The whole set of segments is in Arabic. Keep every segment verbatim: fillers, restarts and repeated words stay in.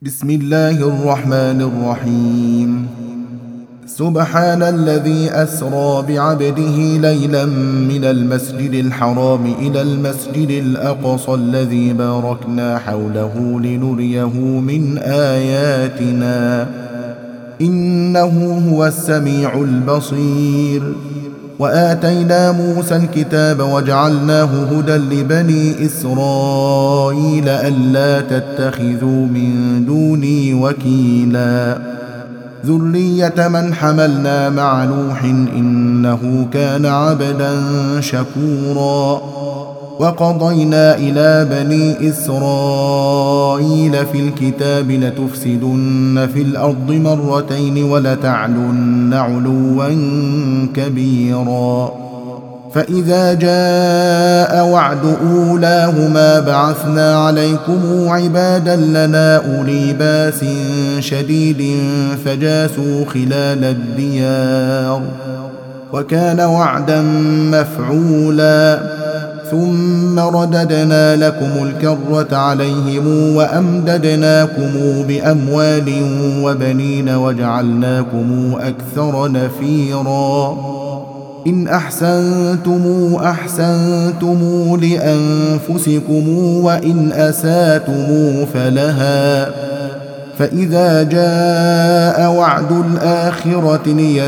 بسم الله الرحمن الرحيم. سبحان الذي أسرى بعبده ليلا من المسجد الحرام إلى المسجد الأقصى الذي باركنا حوله لنريه من آياتنا إنه هو السميع البصير. وآتينا موسى الكتاب وجعلناه هدى لبني إسرائيل ألا تتخذوا من دوني وكيلا ذرية من حملنا مع نوح إنه كان عبدا شكورا. وقضينا إلى بني إسرائيل في الكتاب لتفسدن في الأرض مرتين ولتعلن علوا كبيرا. فإذا جاء وعد أولاهما بعثنا عليكم عبادا لنا أولي باس شديد فجاسوا خلال الديار وكان وعدا مفعولا. ثم رددنا لكم الكرة عليهم وأمددناكم بأموال وبنين وجعلناكم أكثر نفيرا. إن أحسنتم أحسنتم لأنفسكم وإن أساتم فلها. فإذا جاء وعد الآخرة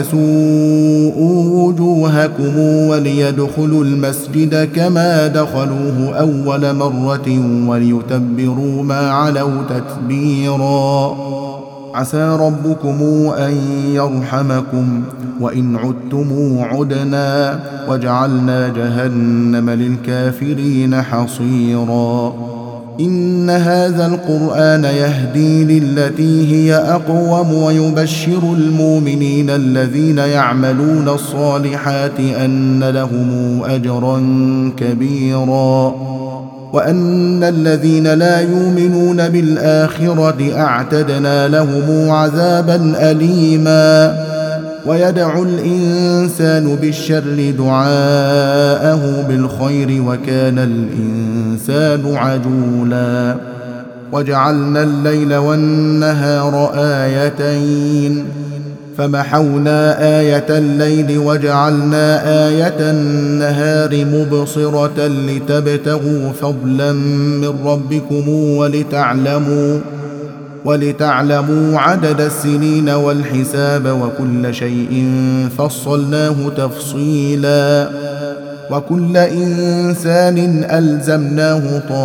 ليسوءوا وجوهكم وليدخلوا المسجد كما دخلوه أول مرة وليتبروا ما علوا تتبيرا. عسى ربكم أن يرحمكم وإن عدتم عدنا وجعلنا جهنم للكافرين حصيرا. إن هذا القرآن يهدي للتي هي أقوم ويبشر المؤمنين الذين يعملون الصالحات أن لهم أجرا كبيرا وأن الذين لا يؤمنون بالآخرة أعتدنا لهم عذابا أليما. ويدعو الإنسان بالشر دعاءه بالخير وكان الإنسان عجولا. وجعلنا الليل والنهار آيتين فمحونا آية الليل وجعلنا آية النهار مبصرة لتبتغوا فضلا من ربكم ولتعلموا ولتعلموا عدد السنين والحساب وكل شيء فصلناه تفصيلا. وكل إنسان ألزمناه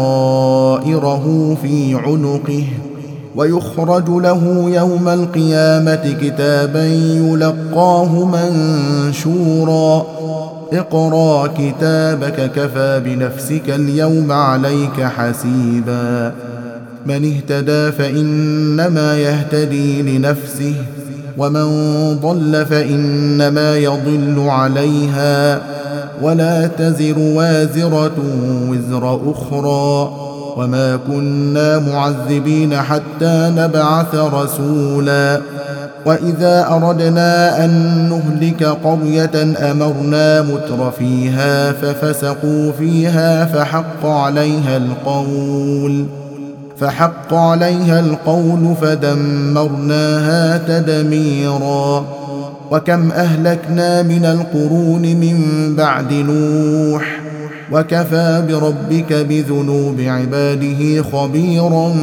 طائره في عنقه ويخرج له يوم القيامة كتابا يلقاه منشورا. اقرأ كتابك كفى بنفسك اليوم عليك حسيبا. من اهتدى فإنما يهتدي لنفسه ومن ضل فإنما يضل عليها ولا تزر وازرة وزر أخرى وما كنا معذبين حتى نبعث رسولا. وإذا أردنا أن نهلك قرية أمرنا متر فيها ففسقوا فيها فحق عليها القول فحق عليها القول فدمرناها تدميرا. وكم أهلكنا من القرون من بعد نوح وكفى بربك بذنوب عباده خبيرا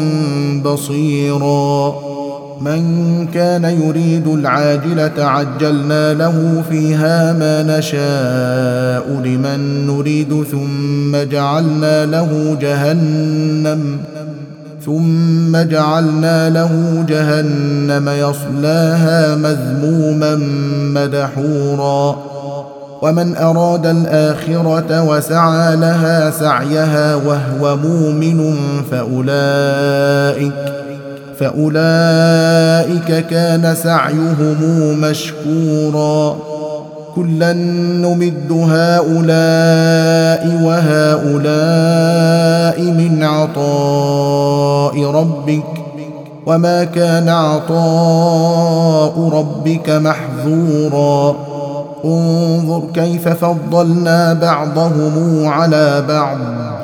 بصيرا. من كان يريد العاجلة عجلنا له فيها ما نشاء لمن نريد ثم جعلنا له جهنم ثم جعلنا له جهنم يصلاها مذموما مدحورا. ومن أراد الآخرة وسعى لها سعيها وهو مؤمن فأولئك فأولئك كان سعيهم مشكورا. كلا نمد هؤلاء وهؤلاء من عطاء ربك وما كان عطاء ربك محظورا. انظر كيف فضلنا بعضهم على بعض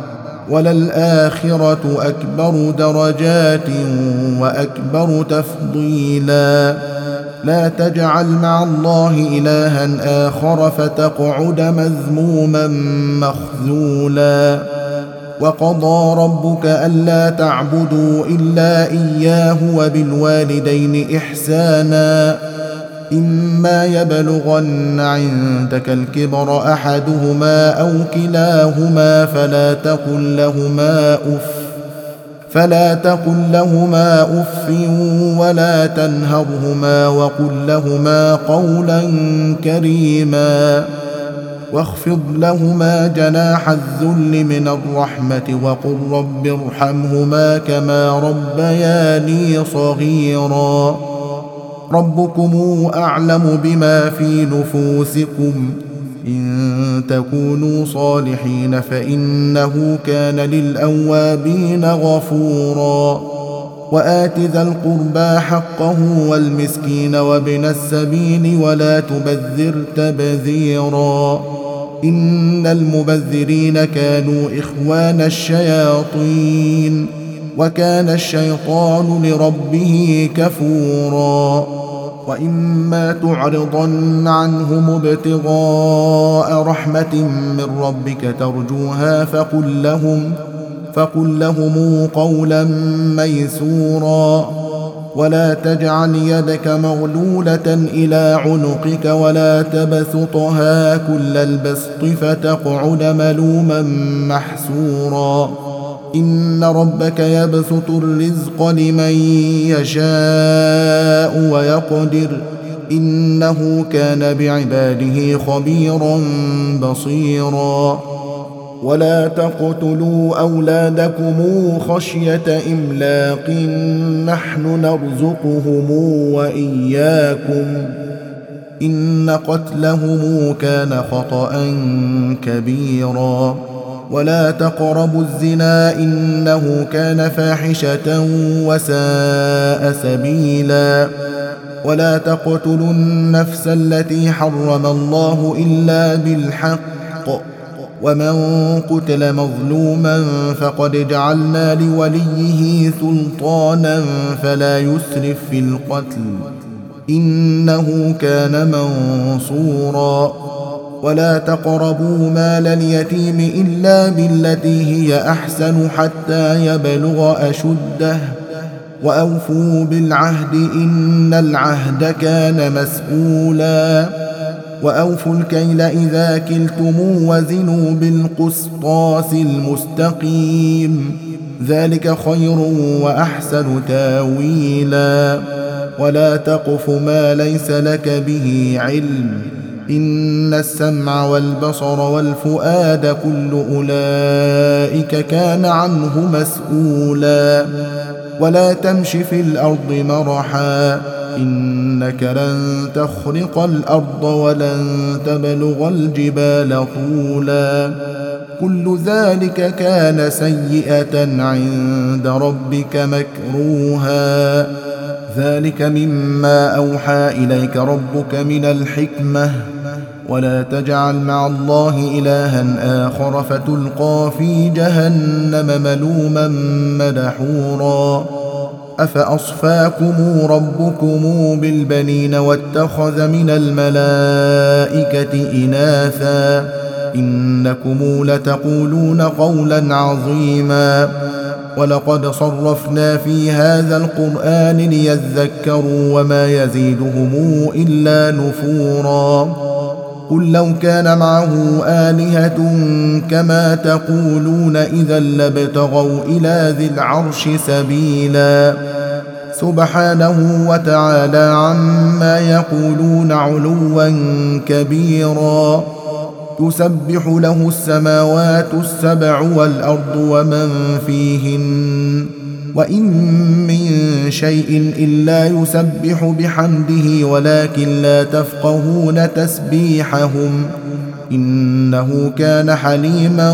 وللآخرة أكبر درجات وأكبر تفضيلا لا تجعل مع الله إلها آخر فتقعد مذموما مخذولا وقضى ربك ألا تعبدوا إلا إياه وبالوالدين إحسانا إما يبلغن عندك الكبر أحدهما أو كلاهما فلا تقل لهما أف فلا تقل لهما أف ولا تنهرهما وقل لهما قولا كريما واخفض لهما جناح الذل من الرحمة وقل رب ارحمهما كما ربياني صغيرا ربكم أعلم بما في نفوسكم إن تكونوا صالحين فإنه كان للأوابين غفورا وآت ذا القربى حقه والمسكين وابن السبيل ولا تبذر تبذيرا إن المبذرين كانوا إخوان الشياطين وكان الشيطان لربه كفورا وإما تعرضن عنهم ابتغاء رحمة من ربك ترجوها فقل لهم فقل لهم قولا ميسورا ولا تجعل يدك مغلولة إلى عنقك ولا تبسطها كل البسط فتقعد ملوما محسورا إن ربك يبسط الرزق لمن يشاء ويقدر إنه كان بعباده خبيرا بصيرا ولا تقتلوا أولادكم خشية إملاق نحن نرزقهم وإياكم إن قتلهم كان خطأ كبيرا ولا تقربوا الزنا إنه كان فاحشة وساء سبيلا ولا تقتلوا النفس التي حرم الله إلا بالحق ومن قتل مظلوما فقد جعلنا لوليه سلطانا فلا يسرف في القتل إنه كان منصورا ولا تقربوا مال اليتيم إلا بالتي هي أحسن حتى يبلغ أشده وأوفوا بالعهد إن العهد كان مسؤولا وأوفوا الكيل إذا كلتم وزنوا بالقسطاس المستقيم ذلك خير وأحسن تاويلا ولا تقف ما ليس لك به علم إن السمع والبصر والفؤاد كل أولئك كان عنه مسؤولا ولا تمش في الأرض مرحا إنك لن تخرق الأرض ولن تبلغ الجبال طولا كل ذلك كان سيئة عند ربك مكروها ذلك مما أوحى إليك ربك من الحكمة ولا تجعل مع الله إلها آخر فتلقى في جهنم ملوما مدحورا أفأصفاكم ربكم بالبنين واتخذ من الملائكة إناثا إنكم لتقولون قولا عظيما ولقد صرفنا في هذا القرآن ليذكروا وما يزيدهم إلا نفورا قل لو كان معه آلهة كما تقولون إذا لابتغوا إلى ذي العرش سبيلا سبحانه وتعالى عما يقولون علوا كبيرا تسبح له السماوات السبع والأرض ومن فيهن وإن من شيء إلا يسبح بحمده ولكن لا تفقهون تسبيحهم إنه كان حليما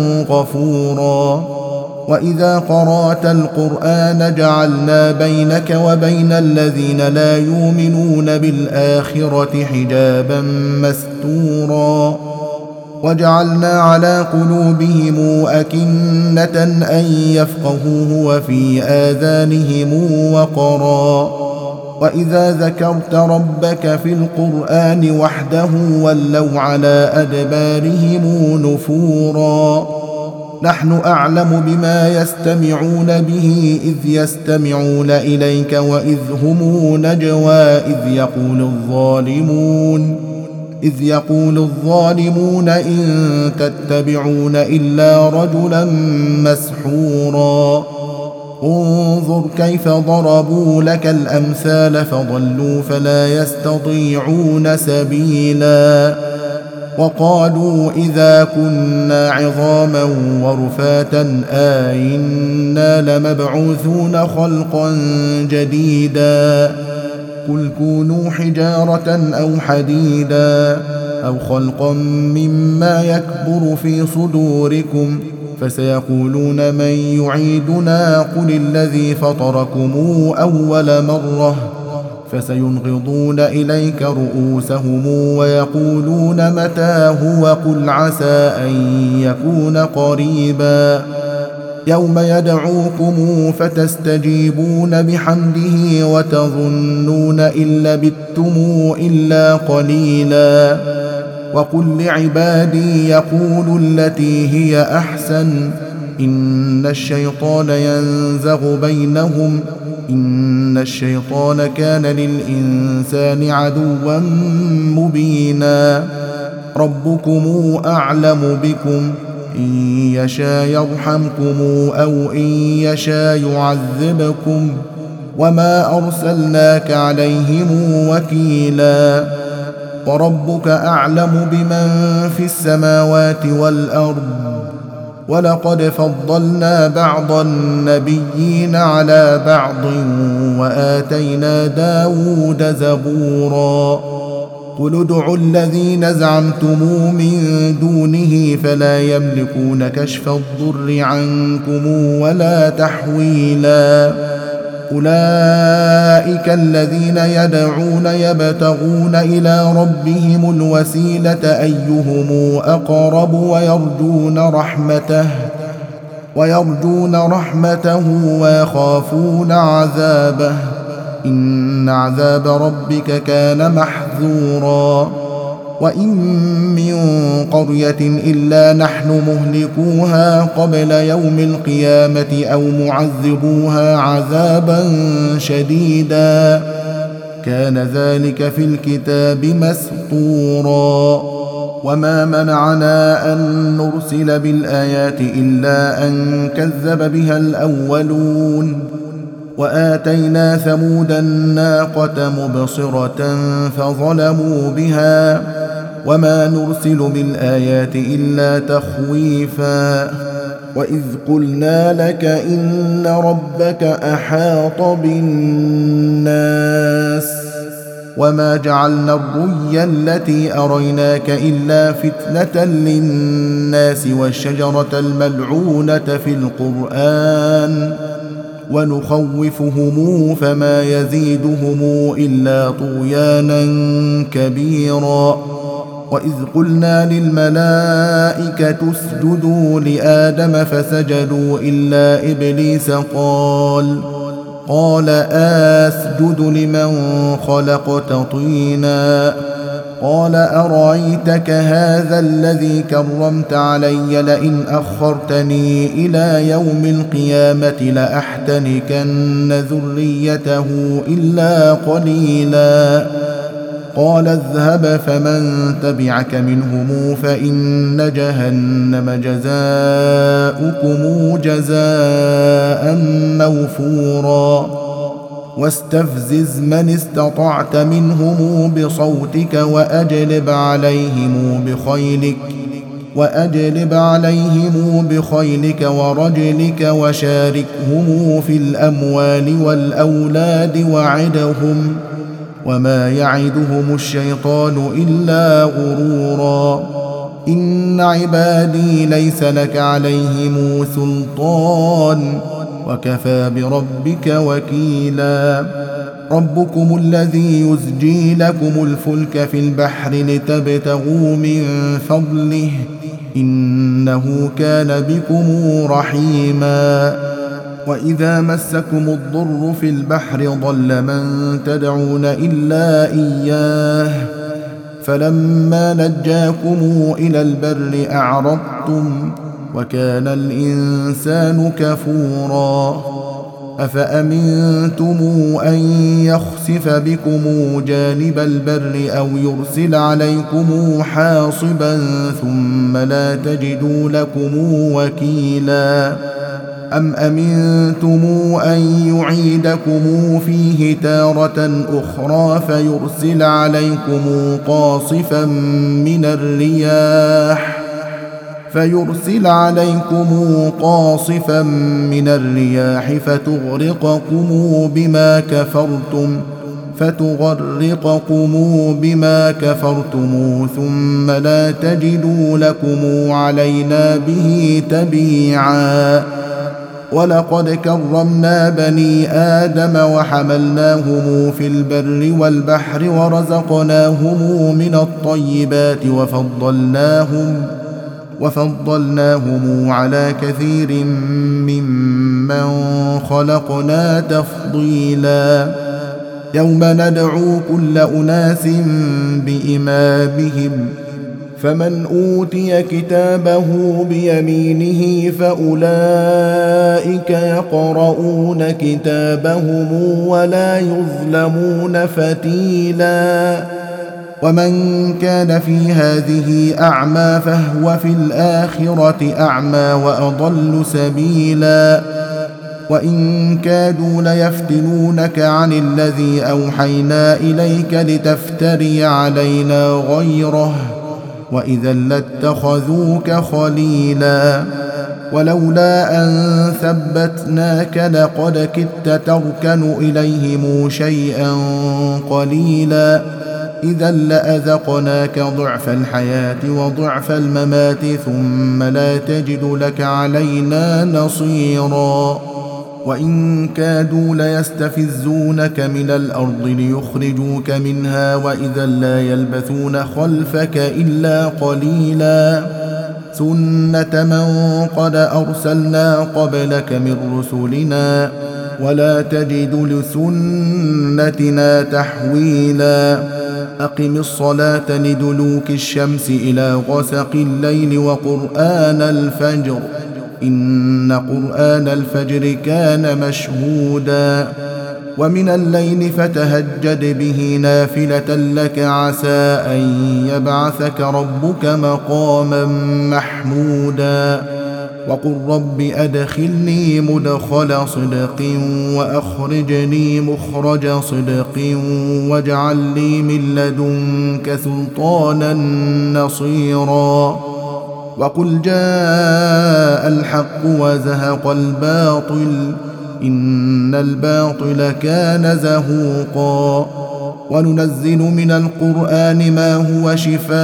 غفورا وإذا قرأت القرآن جعلنا بينك وبين الذين لا يؤمنون بالآخرة حجابا مستورا وجعلنا على قلوبهم أكنة أن يفقهوه وفي آذانهم وقرا وإذا ذكرت ربك في القرآن وحده ولوا على أدبارهم نفورا نحن أعلم بما يستمعون به إذ يستمعون إليك وإذ هم نجوى إذ يقول الظالمون إذ يقول الظالمون إن تتبعون إلا رجلا مسحورا انظر كيف ضربوا لك الأمثال فضلوا فلا يستطيعون سبيلا وقالوا إذا كنا عظاما ورفاتا آئنا لمبعوثون خلقا جديدا قل كونوا حجارة أو حديدا أو خلقا مما يكبر في صدوركم فسيقولون من يعيدنا قل الذي فطركم أول مرة فسينغضون إليك رؤوسهم ويقولون متى هو قل عسى أن يكون قريبا يوم يدعوكم فتستجيبون بحمده وتظنون إن لبثتم إلا قليلا وقل لعبادي يقولوا التي هي أحسن إن الشيطان ينزغ بينهم إن الشيطان كان للإنسان عدوا مبينا ربكم أعلم بكم إن يشاء يرحمكم أو إن يشاء يعذبكم وما أرسلناك عليهم وكيلا وربك أعلم بمن في السماوات والأرض ولقد فضلنا بعض النبيين على بعض وآتينا داود زبورا قل ادعوا الذين زعمتم من دونه فلا يملكون كشف الضر عنكم ولا تحويلا أولئك الذين يدعون يبتغون إلى ربهم الوسيلة أيهم أقرب ويرجون رحمته ويرجون رحمته ويخافون عذابه إن عذاب ربك كان محذورا وإن من قرية إلا نحن مهلكوها قبل يوم القيامة أو معذبوها عذابا شديدا كان ذلك في الكتاب مسطورا وما منعنا أن نرسل بالآيات إلا أن كذب بها الأولون وآتينا ثمود الناقة مبصرة فظلموا بها وما نرسل بالآيات إلا تخويفا وإذ قلنا لك إن ربك أحاط بالناس وما جعلنا الرؤيا التي أريناك إلا فتنة للناس والشجرة الملعونة في القرآن ونخوفهم فما يزيدهم إلا طغيانا كبيرا وإذ قلنا للملائكة اسجدوا لآدم فسجدوا إلا إبليس قال قال أسجد لمن خلقت طينا قال أرأيتك هذا الذي كرمت علي لئن أخرتني إلى يوم القيامة لأحتنكن ذريته إلا قليلا قال اذهب فمن تبعك منهم فإن جهنم جزاؤكم جزاء موفورا واستفزز من استطعت منهم بصوتك وأجلب عليهم بخيلك وأجلب عليهم بخيلك ورجلك وشاركهم في الأموال والأولاد وعدهم وما يعدهم الشيطان إلا غرورا إن عبادي ليس لك عليهم سلطان وكفى بربك وكيلا ربكم الذي يزجي لكم الفلك في البحر لتبتغوا من فضله إنه كان بكم رحيما وإذا مسكم الضر في البحر ضل من تدعون إلا إياه فلما نجاكم إلى البر أعرضتم وكان الإنسان كفورا أفأمنتم أن يخسف بكم جانب البر أو يرسل عليكم حاصبا ثم لا تجدوا لكم وكيلا أم أمنتم أن يعيدكم فيه تارة أخرى فيرسل عليكم قاصفا من الرياح فيرسل عليكم قاصفا من الرياح فتغرقكم بما كفرتم فتغرقكم بما كفرتم ثم لا تجدوا لكم علينا به تبيعا ولقد كرمنا بني آدم وحملناهم في البر والبحر ورزقناهم من الطيبات وفضلناهم وفضلناهم على كثير ممن خلقنا تفضيلا يوم ندعو كل أناس بإمامهم فمن أوتي كتابه بيمينه فأولئك يقرؤون كتابهم ولا يظلمون فتيلا ومن كان في هذه أعمى فهو في الآخرة أعمى وأضل سبيلا وإن كادوا ليفتنونك عن الذي أوحينا إليك لتفتري علينا غيره وإذا لاتخذوك خليلا ولولا أن ثبتناك لقد كدت تركن إليهم شيئا قليلا إذا لأذقناك ضعف الحياة وضعف الممات ثم لا تجد لك علينا نصيرا وإن كادوا ليستفزونك من الأرض ليخرجوك منها وإذا لا يلبثون خلفك إلا قليلا سنة من قد أرسلنا قبلك من رسلنا ولا تجد لسنتنا تحويلا أقم الصلاة لدلوك الشمس إلى غسق الليل وقرآن الفجر إن قرآن الفجر كان مشهودا ومن الليل فتهجد به نافلة لك عسى أن يبعثك ربك مقاما محمودا وقل رب أدخلني مدخل صدق وأخرجني مخرج صدق واجعل لي من لدنك سلطانا نصيرا وقل جاء الحق وزهق الباطل إن الباطل كان زهوقا وننزل من القرآن ما هو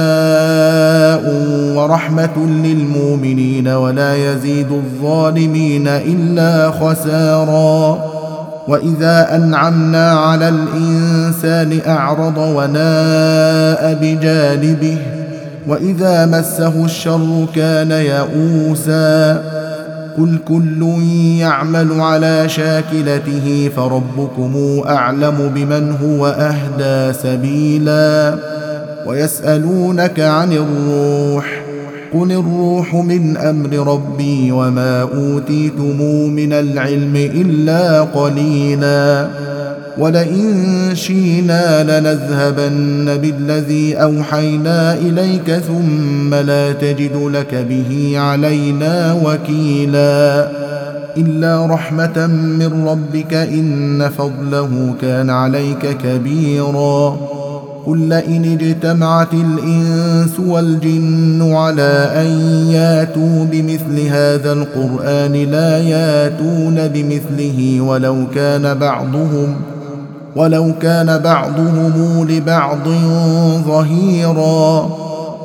شفاء ورحمة للمؤمنين ولا يزيد الظالمين إلا خسارا وإذا أنعمنا على الإنسان أعرض وناء بجانبه وإذا مسه الشر كان يئوسا قل كل يعمل على شاكلته فربكم أعلم بمن هو أهدى سبيلا ويسألونك عن الروح قل الروح من أمر ربي وما أوتيتم من العلم إلا قليلا ولئن شئنا لنذهبن بالذي أوحينا إليك ثم لا تجد لك به علينا وكيلا إلا رحمة من ربك إن فضله كان عليك كبيرا قل لئن اجتمعت الإنس والجن على أن ياتوا بمثل هذا القرآن لا ياتون بمثله ولو كان بعضهم ولو كان بعضهم لبعض ظهيرا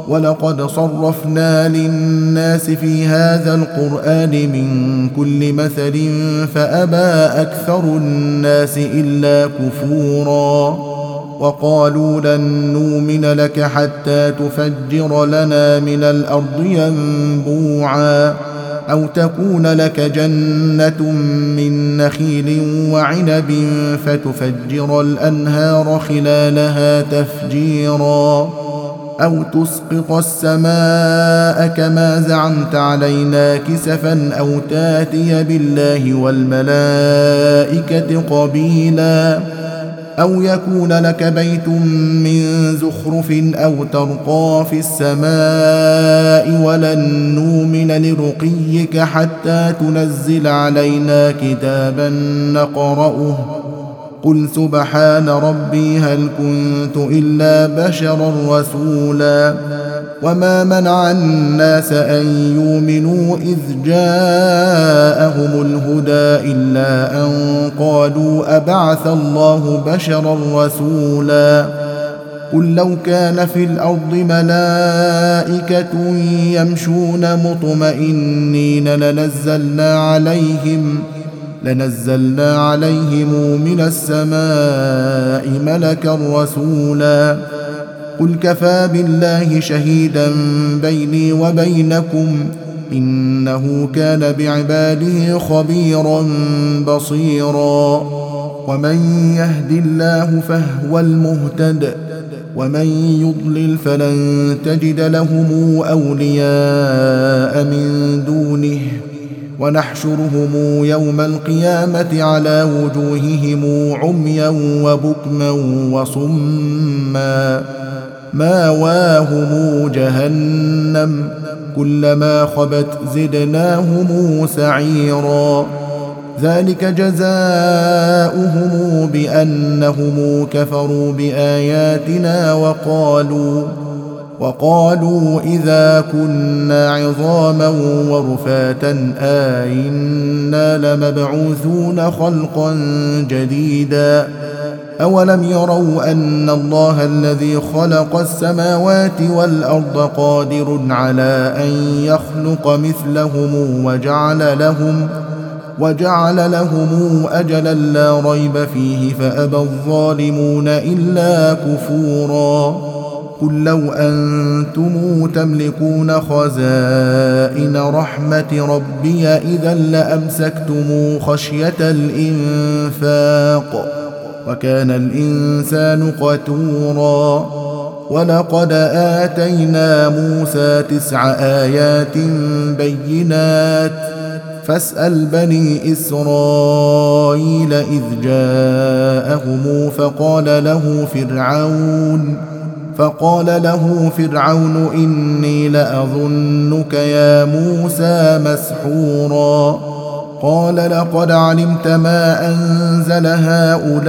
ولقد صرفنا للناس في هذا القرآن من كل مثل فأبى أكثر الناس إلا كفورا وقالوا لن نؤمن لك حتى تفجر لنا من الأرض ينبوعا أو تكون لك جنة من نخيل وعنب فتفجر الأنهار خلالها تفجيرا أو تسقط السماء كما زعمت علينا كسفا أو تاتي بالله والملائكة قبيلا أو يكون لك بيت من زخرف أو ترقى في السماء ولن نؤمن لرقيك حتى تنزل علينا كتابا نقرأه قل سبحان ربي هل كنت إلا بشرا رسولا وما منع الناس أن يؤمنوا إذ جاءهم الهدى إلا أن قالوا أبعث الله بشرا رسولا قل لو كان في الأرض ملائكة يمشون مطمئنين لنزلنا عليهم لنزلنا عليهم من السماء ملكا رسولا قل كفى بالله شهيدا بيني وبينكم إنه كان بعباده خبيرا بصيرا ومن يهد الله فهو المهتد ومن يضلل فلن تجد لهم أولياء من دونه ونحشرهم يوم القيامة على وجوههم عميا وبكما وصما ماواهم جهنم كلما خبت زدناهم سعيرا ذلك جزاؤهم بأنهم كفروا بآياتنا وقالوا وقالوا إذا كنا عظاما ورفاتا آئنا لمبعوثون خلقا جديدا أولم يروا أن الله الذي خلق السماوات والأرض قادر على أن يخلق مثلهم وجعل لهم وجعل لهم أجلا لا ريب فيه فأبى الظالمون إلا كفورا قل لو أنتم تملكون خزائن رحمة ربي إذا لأمسكتم خشية الإنفاق وكان الإنسان قتورا ولقد آتينا موسى تسع آيات بينات فاسأل بني إسرائيل إذ جاءهم فقال له فرعون فقال له فرعون إني لأظنك يا موسى مسحورا قال لقد علمت ما أنزل هؤلاء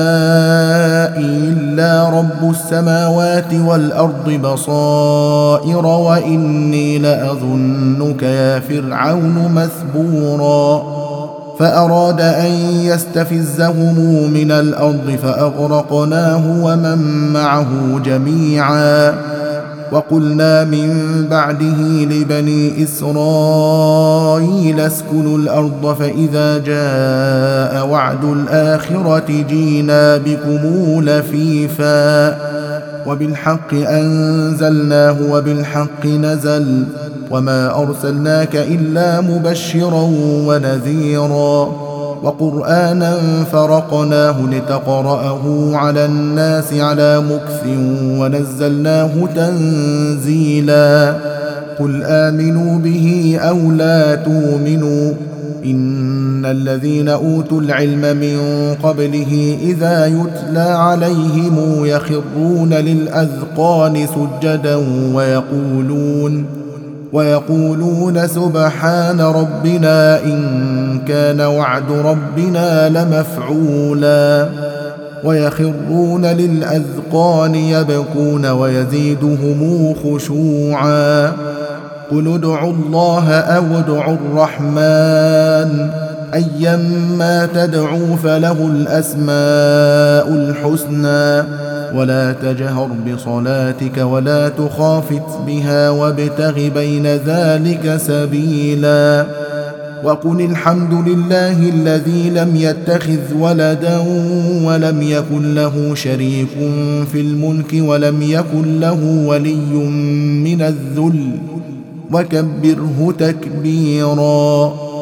إلا رب السماوات والأرض بصائر وإني لأظنك يا فرعون مثبورا فأراد أن يستفزهم من الأرض فأغرقناه ومن معه جميعا وقلنا من بعده لبني إسرائيل اسكنوا الأرض فإذا جاء وعد الآخرة جينا بكم لفيفا وبالحق أنزلناه وبالحق نزل وما أرسلناك إلا مبشرا ونذيرا وقرآنا فرقناه لتقرأه على الناس على مكث ونزلناه تنزيلا قل آمنوا به أو لا تؤمنوا إن الذين أوتوا العلم من قبله إذا يتلى عليهم يخرون للأذقان سجدا ويقولون ويقولون سبحان ربنا إن كان وعد ربنا لمفعولا ويخرون للأذقان يبكون ويزيدهم خشوعا قل ادعوا الله أو ادعوا الرحمن أيما تدعوا فله الأسماء الحسنى ولا تجهر بصلاتك ولا تخافت بها وابتغ بين ذلك سبيلا وقل الحمد لله الذي لم يتخذ ولدا ولم يكن له شريك في الملك ولم يكن له ولي من الذل وكبره تكبيرا